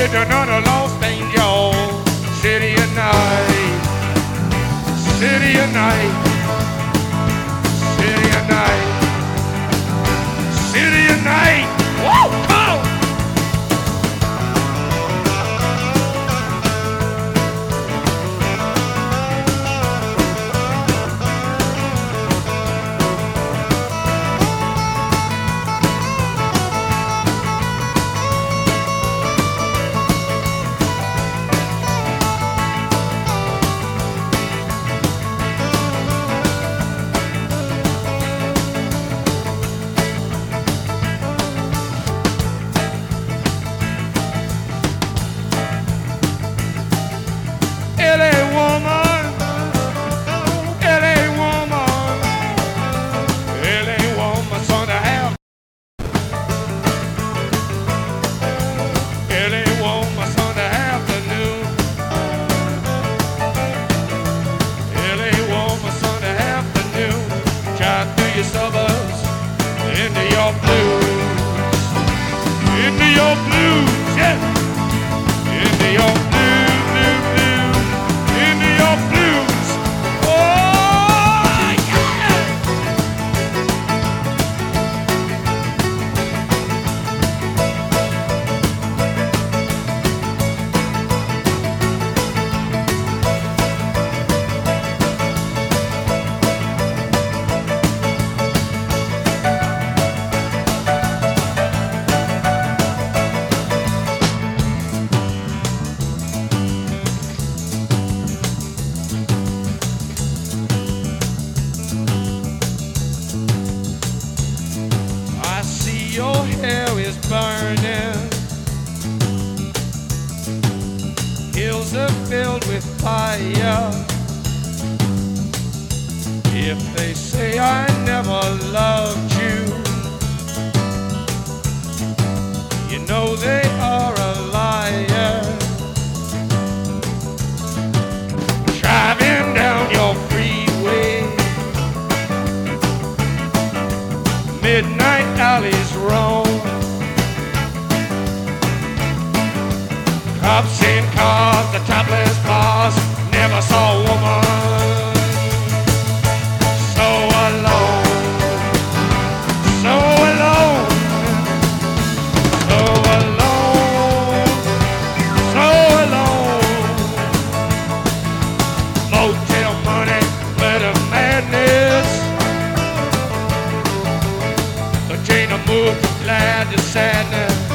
with another lost angel. City at night, city at night, city at night, city at night. Woo! Come on! LA woman, LA woman, LA woman, Sunday half. LA woman, Sunday afternoon. LA woman, Sunday afternoon. Drive through your suburbs into your blues, into your blues, yeah, into your blues. Your hair is burning, hills are filled with fire. If they say I never loved you, you know they are a liar. Driving down your freeway, midnight alleys roam, cops in cars, the topless bars, never saw a woman so alone, so alone, so alone, so alone. Motel money, glitter madness. Jane moved from glad to sadness.